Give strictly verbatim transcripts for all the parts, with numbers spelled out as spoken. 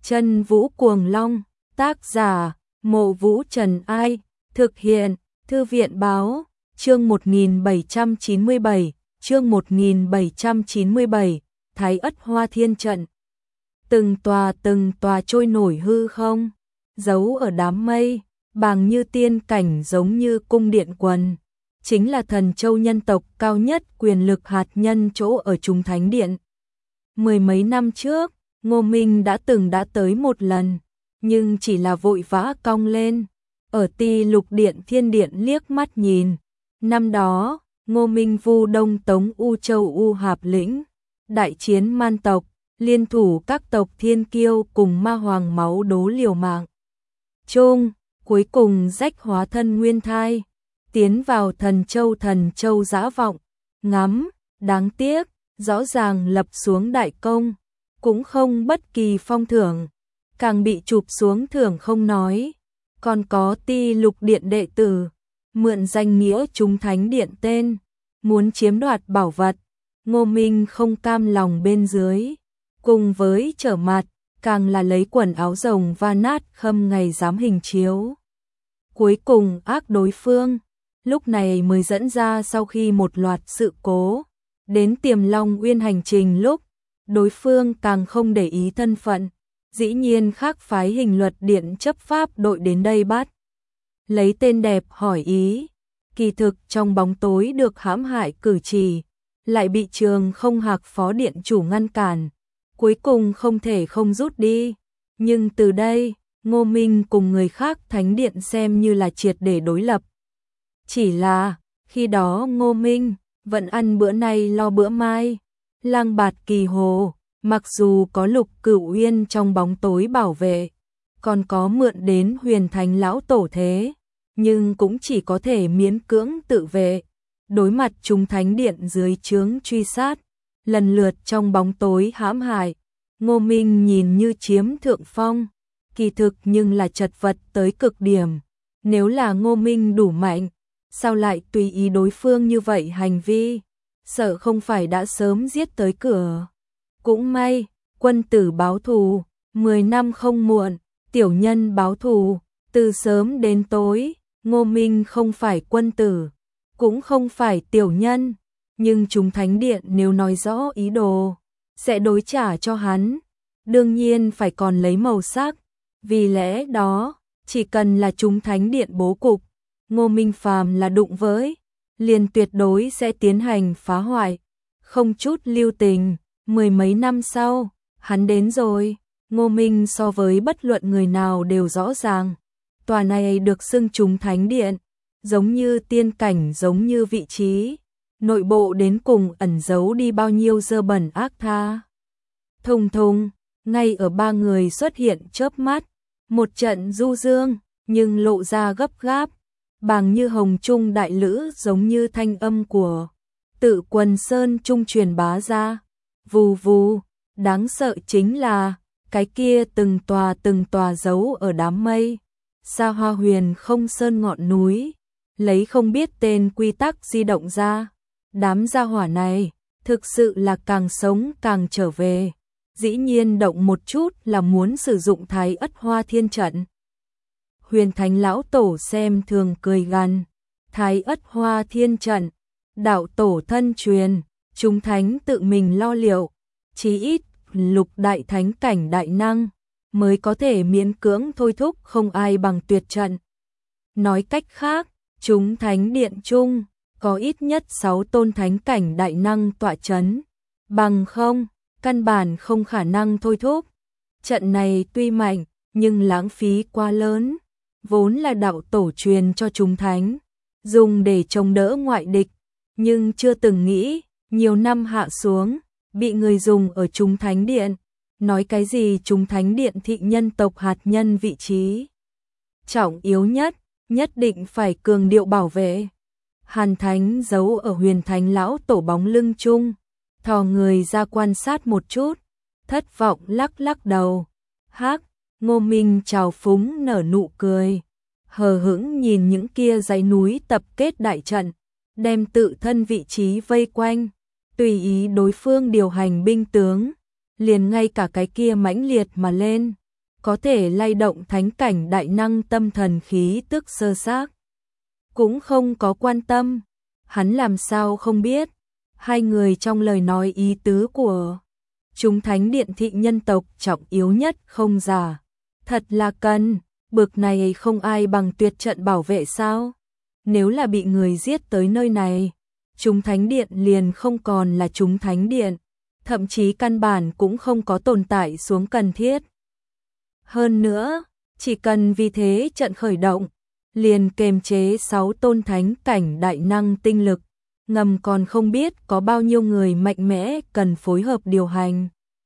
Chân Vũ Cuồng Long, tác giả, Mộ Vũ Trần Ai, thực hiện, Thư viện Báo, chương một nghìn bảy trăm chín mươi bảy, chương một nghìn bảy trăm chín mươi bảy, Thái Ất Hoa Thiên Trận. Từng tòa từng tòa trôi nổi hư không, giấu ở đám mây, bàng như tiên cảnh giống như cung điện quần. Chính là thần châu nhân tộc cao nhất quyền lực hạt nhân chỗ ở Trung Thánh Điện. Mười mấy năm trước, Ngô Minh đã từng đã tới một lần, nhưng chỉ là vội vã cong lên, ở Ti Lục Điện Thiên Điện liếc mắt nhìn. Năm đó, Ngô Minh vu Đông Tống U Châu U Hạp Lĩnh, đại chiến man tộc, liên thủ các tộc thiên kiêu cùng ma hoàng máu đố liều mạng. Chung, cuối cùng rách hóa thân nguyên thai, tiến vào thần châu thần châu dã vọng, ngắm, đáng tiếc, rõ ràng lập xuống đại công, cũng không bất kỳ phong thưởng, càng bị chụp xuống thưởng không nói, còn có Ti Lục Điện đệ tử, mượn danh nghĩa Trung Thánh Điện tên, muốn chiếm đoạt bảo vật, Ngô Minh không cam lòng bên dưới, cùng với trở mặt, càng là lấy quần áo rồng va nát khâm ngày giám hình chiếu. Cuối cùng ác đối phương, lúc này mới dẫn ra sau khi một loạt sự cố, đến Tiềm Long Uyên hành trình lúc, đối phương càng không để ý thân phận, dĩ nhiên khác phái Hình Luật Điện chấp pháp đội đến đây bắt. Lấy tên đẹp hỏi ý, kỳ thực trong bóng tối được hãm hại cử chỉ, lại bị Trường Không Hạc phó điện chủ ngăn cản, cuối cùng không thể không rút đi. Nhưng từ đây, Ngô Minh cùng người khác Thánh Điện xem như là triệt để đối lập. Chỉ là, khi đó Ngô Minh vẫn ăn bữa nay lo bữa mai, lang bạt kỳ hồ, mặc dù có Lục Cửu Uyên trong bóng tối bảo vệ, còn có mượn đến Huyền Thánh lão tổ thế, nhưng cũng chỉ có thể miễn cưỡng tự vệ, đối mặt Trung Thánh Điện dưới trướng truy sát, lần lượt trong bóng tối hãm hại, Ngô Minh nhìn như chiếm thượng phong, kỳ thực nhưng là chật vật tới cực điểm. Nếu là Ngô Minh đủ mạnh, sao lại tùy ý đối phương như vậy hành vi, sợ không phải đã sớm giết tới cửa. Cũng may, quân tử báo thù, mười năm không muộn, tiểu nhân báo thù, từ sớm đến tối, Ngô Minh không phải quân tử, cũng không phải tiểu nhân, nhưng Trung Thánh Điện nếu nói rõ ý đồ, sẽ đối trả cho hắn, đương nhiên phải còn lấy màu sắc, vì lẽ đó, chỉ cần là Trung Thánh Điện bố cục, Ngô Minh phàm là đụng với, liền tuyệt đối sẽ tiến hành phá hoại, không chút lưu tình. Mười mấy năm sau, hắn đến rồi, Ngô Minh so với bất luận người nào đều rõ ràng, tòa này được xưng Trung Thánh Điện, giống như tiên cảnh giống như vị trí, nội bộ đến cùng ẩn giấu đi bao nhiêu dơ bẩn ác tha. Thùng thùng, ngay ở ba người xuất hiện chớp mắt, một trận du dương, nhưng lộ ra gấp gáp, bàng như hồng trung đại lữ giống như thanh âm của Tự Quần Sơn trung truyền bá ra. Vù vù, đáng sợ chính là, cái kia từng tòa từng tòa giấu ở đám mây, xa hoa huyền không sơn ngọn núi, lấy không biết tên quy tắc di động ra. Đám gia hỏa này, thực sự là càng sống càng trở về, dĩ nhiên động một chút là muốn sử dụng Thái Ất Hoa Thiên Trận. Huyền Thánh lão tổ xem thường cười gằn, Thái Ất Hoa Thiên Trận, đạo tổ thân truyền, Trung Thánh tự mình lo liệu, chí ít lục đại thánh cảnh đại năng mới có thể miễn cưỡng thôi thúc, không ai bằng tuyệt trận. Nói cách khác, Trung Thánh Điện chung có ít nhất sáu tôn thánh cảnh đại năng tọa chấn, bằng không, căn bản không khả năng thôi thúc. Trận này tuy mạnh, nhưng lãng phí quá lớn, vốn là đạo tổ truyền cho Trung Thánh, dùng để chống đỡ ngoại địch, nhưng chưa từng nghĩ, nhiều năm hạ xuống, bị người dùng ở Trung Thánh Điện, nói cái gì Trung Thánh Điện thị nhân tộc hạt nhân vị trí trọng yếu nhất, nhất định phải cường điệu bảo vệ. Hàn Thánh giấu ở Huyền Thánh lão tổ bóng lưng chung, thò người ra quan sát một chút, thất vọng lắc lắc đầu. Hắc, Ngô Minh trào phúng nở nụ cười, hờ hững nhìn những kia dãy núi tập kết đại trận, đem tự thân vị trí vây quanh, tùy ý đối phương điều hành binh tướng, liền ngay cả cái kia mãnh liệt mà lên, có thể lay động thánh cảnh đại năng tâm thần khí tức sơ xác. Cũng không có quan tâm, hắn làm sao không biết, hai người trong lời nói ý tứ của chúng thánh điện thị nhân tộc trọng yếu nhất không giả. Thật là cần, bực này không ai bằng tuyệt trận bảo vệ sao? Nếu là bị người giết tới nơi này, chúng thánh điện liền không còn là chúng thánh điện, thậm chí căn bản cũng không có tồn tại xuống cần thiết. Hơn nữa, chỉ cần vì thế trận khởi động, liền kềm chế sáu tôn thánh cảnh đại năng tinh lực, ngầm còn không biết có bao nhiêu người mạnh mẽ cần phối hợp điều hành.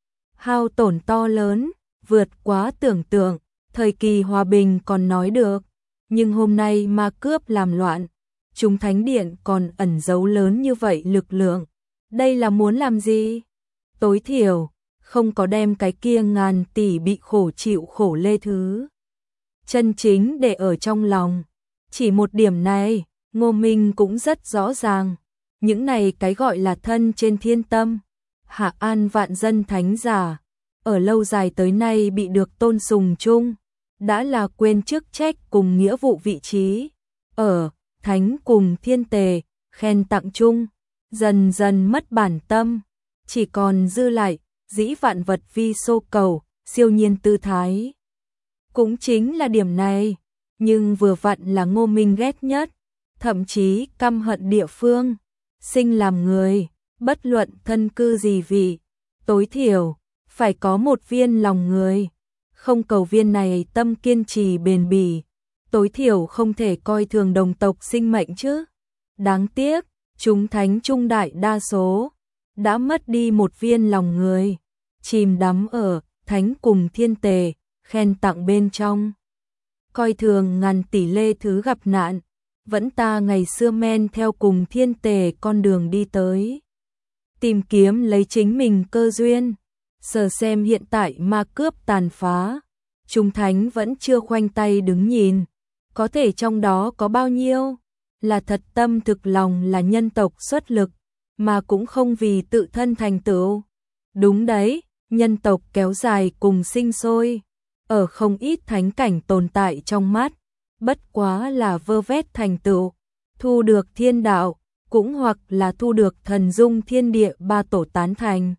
Hao tổn to lớn, vượt quá tưởng tượng, thời kỳ hòa bình còn nói được, nhưng hôm nay ma cướp làm loạn, chúng thánh điện còn ẩn giấu lớn như vậy lực lượng. Đây là muốn làm gì? Tối thiểu, không có đem cái kia ngàn tỷ bị khổ chịu khổ lê thứ chân chính để ở trong lòng. Chỉ một điểm này, Ngô Minh cũng rất rõ ràng. Những này cái gọi là thân trên thiên tâm, hạ an vạn dân thánh giả, ở lâu dài tới nay bị được tôn sùng chung, đã là quên chức trách cùng nghĩa vụ vị trí. Ở, thánh cùng thiên tề, khen tặng chung, dần dần mất bản tâm, chỉ còn dư lại, dĩ vạn vật vi xô cầu, siêu nhiên tư thái. Cũng chính là điểm này, nhưng vừa vặn là Ngô Minh ghét nhất, thậm chí căm hận địa phương. Sinh làm người, bất luận thân cư gì vị, tối thiểu, phải có một viên lòng người. Không cầu viên này tâm kiên trì bền bỉ, tối thiểu không thể coi thường đồng tộc sinh mệnh chứ. Đáng tiếc, chúng thánh trung đại đa số, đã mất đi một viên lòng người, chìm đắm ở thánh cùng thiên tề, khen tặng bên trong. Coi thường ngàn tỷ lê thứ gặp nạn, vẫn ta ngày xưa men theo cùng thiên tề con đường đi tới. Tìm kiếm lấy chính mình cơ duyên, sờ xem hiện tại ma cướp tàn phá, chúng thánh vẫn chưa khoanh tay đứng nhìn, có thể trong đó có bao nhiêu là thật tâm thực lòng là nhân tộc xuất lực, mà cũng không vì tự thân thành tựu. Đúng đấy, nhân tộc kéo dài cùng sinh sôi, ở không ít thánh cảnh tồn tại trong mắt, bất quá là vơ vét thành tựu, thu được thiên đạo, cũng hoặc là thu được thần dung thiên địa ba tổ tán thành.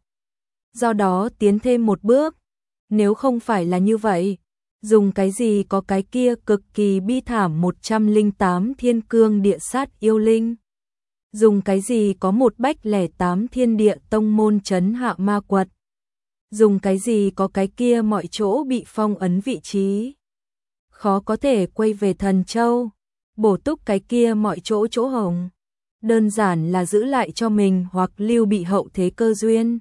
Do đó tiến thêm một bước, nếu không phải là như vậy, dùng cái gì có cái kia cực kỳ bi thảm một trăm lẻ tám thiên cương địa sát yêu linh. Dùng cái gì có một bách lẻ tám thiên địa tông môn trấn hạ ma quật. Dùng cái gì có cái kia mọi chỗ bị phong ấn vị trí. Khó có thể quay về thần châu, bổ túc cái kia mọi chỗ chỗ hồng. Đơn giản là giữ lại cho mình hoặc lưu bị hậu thế cơ duyên.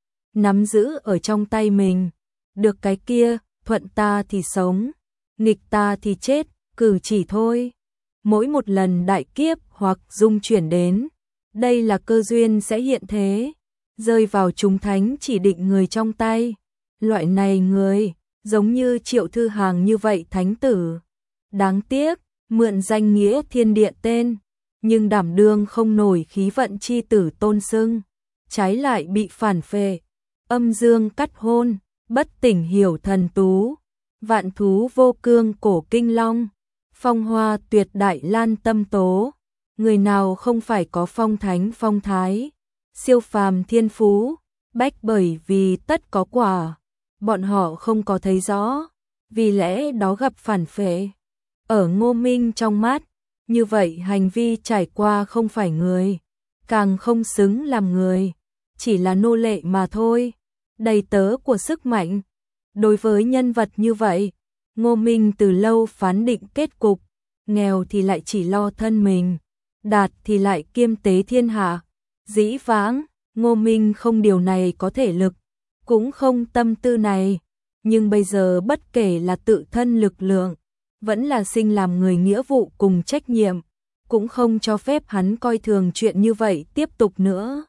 Nắm giữ ở trong tay mình, được cái kia, thuận ta thì sống, nghịch ta thì chết, cử chỉ thôi. Mỗi một lần đại kiếp hoặc dung chuyển đến, đây là cơ duyên sẽ hiện thế, rơi vào chúng thánh chỉ định người trong tay. Loại này người, giống như Triệu Thư Hàng như vậy thánh tử. Đáng tiếc, mượn danh nghĩa thiên địa tên, nhưng đảm đương không nổi khí vận chi tử tôn xưng, trái lại bị phản phệ, âm dương cắt hôn, bất tỉnh hiểu thần tú, vạn thú vô cương cổ kinh long, phong hoa tuyệt đại lan tâm tố. Người nào không phải có phong thánh phong thái, siêu phàm thiên phú, bách bởi vì tất có quả, bọn họ không có thấy rõ, vì lẽ đó gặp phản phệ. Ở Ngô Minh trong mắt, như vậy hành vi trải qua không phải người, càng không xứng làm người, chỉ là nô lệ mà thôi, đầy tớ của sức mạnh. Đối với nhân vật như vậy, Ngô Minh từ lâu phán định kết cục, nghèo thì lại chỉ lo thân mình, đạt thì lại kiêm tế thiên hạ. Dĩ vãng, Ngô Minh không điều này có thể lực, cũng không tâm tư này, nhưng bây giờ bất kể là tự thân lực lượng, vẫn là sinh làm người nghĩa vụ cùng trách nhiệm, cũng không cho phép hắn coi thường chuyện như vậy tiếp tục nữa.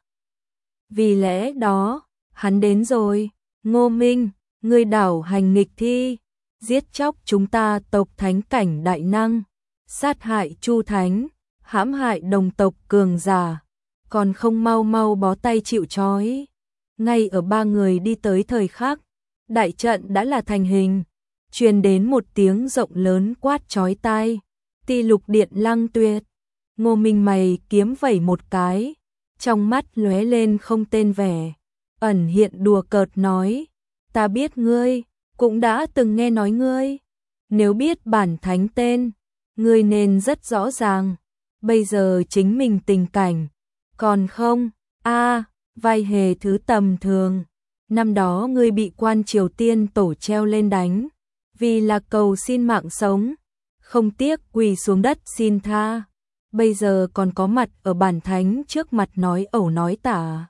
Vì lẽ đó, hắn đến rồi. Ngô Minh, ngươi đảo hành nghịch thi, giết chóc chúng ta tộc thánh cảnh đại năng, sát hại Chu Thánh, hãm hại đồng tộc cường giả, còn không mau mau bó tay chịu trói. Ngay ở ba người đi tới thời khắc, đại trận đã là thành hình, truyền đến một tiếng rộng lớn quát chói tai. Ti Lục Điện Lăng Tuyệt. Ngô Minh mày kiếm vẩy một cái, trong mắt lóe lên không tên vẻ, ẩn hiện đùa cợt nói, ta biết ngươi, cũng đã từng nghe nói ngươi, nếu biết bản thánh tên, ngươi nên rất rõ ràng, bây giờ chính mình tình cảnh, còn không, a vai hề thứ tầm thường, năm đó ngươi bị quan Triều Tiên tổ treo lên đánh, vì là cầu xin mạng sống, không tiếc quỳ xuống đất xin tha. Bây giờ còn có mặt ở bản thánh trước mặt nói ẩu nói tả.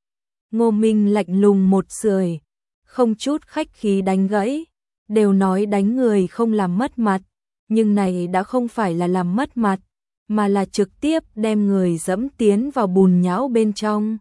Ngô Minh lạnh lùng một sưởi, không chút khách khí đánh gãy, đều nói đánh người không làm mất mặt, nhưng này đã không phải là làm mất mặt, mà là trực tiếp đem người dẫm tiến vào bùn nhão bên trong.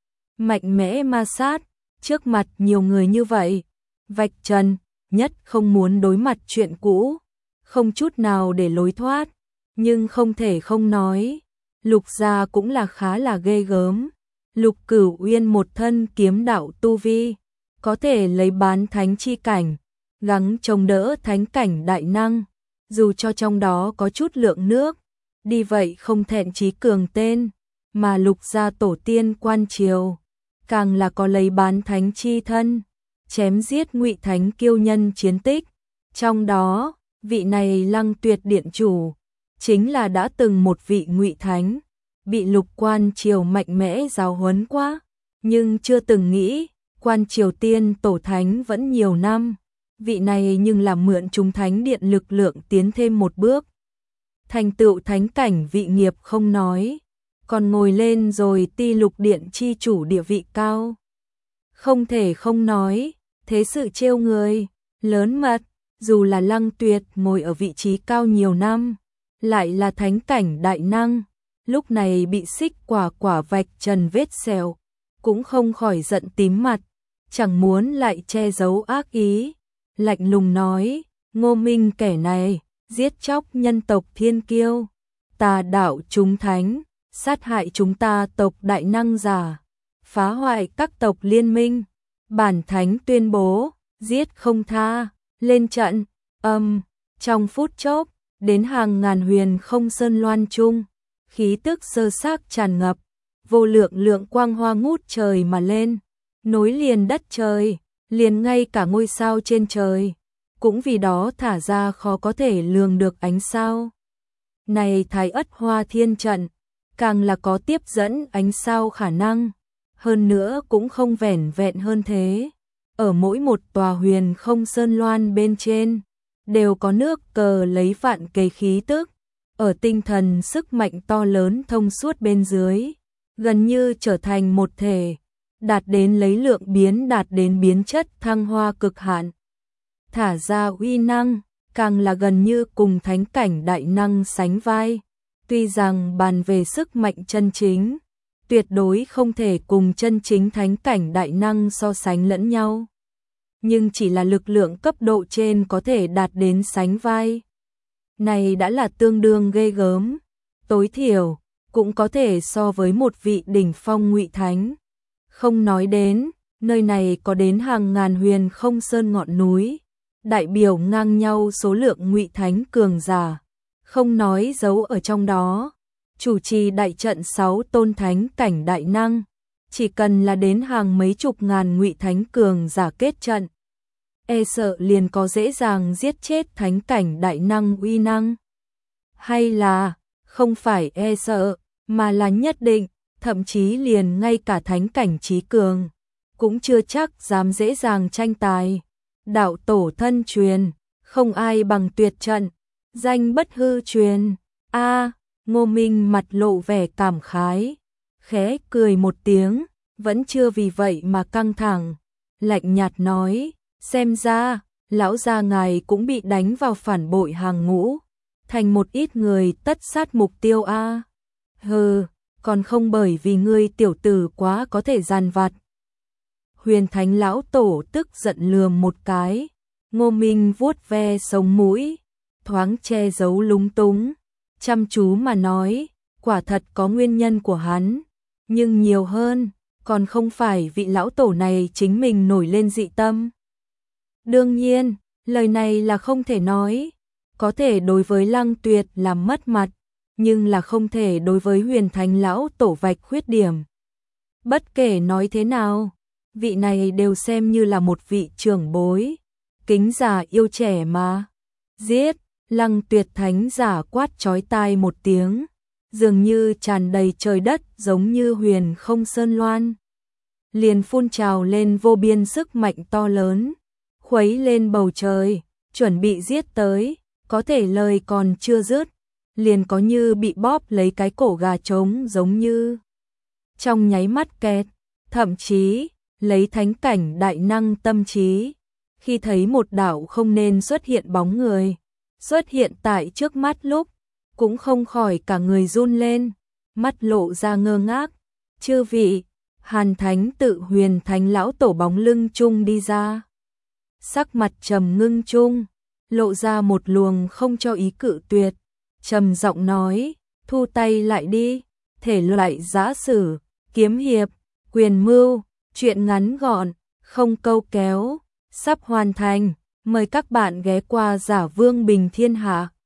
Mạnh mẽ ma sát, trước mặt nhiều người như vậy, vạch trần, nhất không muốn đối mặt chuyện cũ, không chút nào để lối thoát. Nhưng không thể không nói, Lục gia cũng là khá là ghê gớm. Lục Cửu Uyên một thân kiếm đạo tu vi, có thể lấy bán thánh chi cảnh, gắng chống đỡ thánh cảnh đại năng, dù cho trong đó có chút lượng nước, đi vậy không thẹn chí cường tên, mà Lục gia tổ tiên quan triều, càng là có lấy bán thánh chi thân, chém giết ngụy thánh kiêu nhân chiến tích, trong đó, vị này Lăng Tuyệt điện chủ chính là đã từng một vị ngụy thánh, bị Lục quan triều mạnh mẽ giáo huấn quá, nhưng chưa từng nghĩ, quan triều tiên tổ thánh vẫn nhiều năm, vị này nhưng là mượn chúng thánh điện lực lượng tiến thêm một bước. Thành tựu thánh cảnh vị nghiệp không nói, còn ngồi lên rồi Ti Lục Điện chi chủ địa vị cao. Không thể không nói, thế sự trêu người, lớn mật, dù là Lăng Tuyệt ngồi ở vị trí cao nhiều năm, lại là thánh cảnh đại năng, lúc này bị xích quả quả vạch trần vết sẹo, cũng không khỏi giận tím mặt, chẳng muốn lại che giấu ác ý, lạnh lùng nói, Ngô Minh kẻ này, giết chóc nhân tộc thiên kiêu, tà đạo chúng thánh, sát hại chúng ta tộc đại năng giả, phá hoại các tộc liên minh, bản thánh tuyên bố, giết không tha, lên trận, âm, trong phút chốc, đến hàng ngàn huyền không sơn loan trung, khí tức sơ xác tràn ngập, vô lượng lượng quang hoa ngút trời mà lên, nối liền đất trời, liền ngay cả ngôi sao trên trời, cũng vì đó thả ra khó có thể lường được ánh sao. Này Thái Ất Hoa Thiên trận, càng là có tiếp dẫn ánh sao khả năng, hơn nữa cũng không vẻn vẹn hơn thế, ở mỗi một tòa huyền không sơn loan bên trên, đều có nước cờ lấy vạn cây khí tức, ở tinh thần sức mạnh to lớn thông suốt bên dưới, gần như trở thành một thể, đạt đến lấy lượng biến đạt đến biến chất thăng hoa cực hạn. Thả ra uy năng, càng là gần như cùng thánh cảnh đại năng sánh vai, tuy rằng bàn về sức mạnh chân chính, tuyệt đối không thể cùng chân chính thánh cảnh đại năng so sánh lẫn nhau. Nhưng chỉ là lực lượng cấp độ trên có thể đạt đến sánh vai. Này đã là tương đương ghê gớm, tối thiểu, cũng có thể so với một vị đỉnh phong ngụy thánh. Không nói đến, nơi này có đến hàng ngàn huyền không sơn ngọn núi, đại biểu ngang nhau số lượng ngụy thánh cường giả, không nói giấu ở trong đó, chủ trì đại trận sáu tôn thánh cảnh đại năng, chỉ cần là đến hàng mấy chục ngàn ngụy thánh cường giả kết trận, e sợ liền có dễ dàng giết chết thánh cảnh đại năng uy năng. Hay là, không phải e sợ, mà là nhất định, thậm chí liền ngay cả thánh cảnh trí cường, cũng chưa chắc dám dễ dàng tranh tài. Đạo tổ thân truyền, không ai bằng tuyệt trận, danh bất hư truyền. A, Ngô Minh mặt lộ vẻ cảm khái, khẽ cười một tiếng, vẫn chưa vì vậy mà căng thẳng, lạnh nhạt nói, xem ra, lão gia ngài cũng bị đánh vào phản bội hàng ngũ, thành một ít người tất sát mục tiêu a. Hừ, còn không bởi vì ngươi tiểu tử quá có thể giàn vặt. Huyền Thánh lão tổ tức giận lườm một cái, Ngô Minh vuốt ve sống mũi, thoáng che giấu lúng túng, chăm chú mà nói, quả thật có nguyên nhân của hắn, nhưng nhiều hơn, còn không phải vị lão tổ này chính mình nổi lên dị tâm. Đương nhiên, Lời này là không thể nói, có thể đối với Lăng Tuyệt làm mất mặt, nhưng là không thể đối với Huyền Thánh lão tổ vạch khuyết điểm. Bất kể nói thế nào, vị này đều xem như là một vị trưởng bối, kính già yêu trẻ mà. Giết, Lăng Tuyệt thánh giả quát chói tai một tiếng, dường như tràn đầy trời đất giống như huyền không sơn loan. Liền phun trào lên vô biên sức mạnh to lớn, khuấy lên bầu trời, chuẩn bị giết tới, có thể lời còn chưa dứt, liền có như bị bóp lấy cái cổ gà trống giống như. Trong nháy mắt kẹt, thậm chí, lấy thánh cảnh đại năng tâm trí, khi thấy một đạo không nên xuất hiện bóng người, xuất hiện tại trước mắt lúc, cũng không khỏi cả người run lên, mắt lộ ra ngơ ngác. Chư vị, Hàn Thánh tự Huyền Thánh lão tổ bóng lưng chung đi ra. Sắc mặt trầm ngưng chung, lộ ra một luồng không cho ý cự tuyệt, trầm giọng nói, thu tay lại đi, thể loại giã sử, kiếm hiệp, quyền mưu, chuyện ngắn gọn, không câu kéo, sắp hoàn thành, mời các bạn ghé qua Giả Vương Bình Thiên Hạ.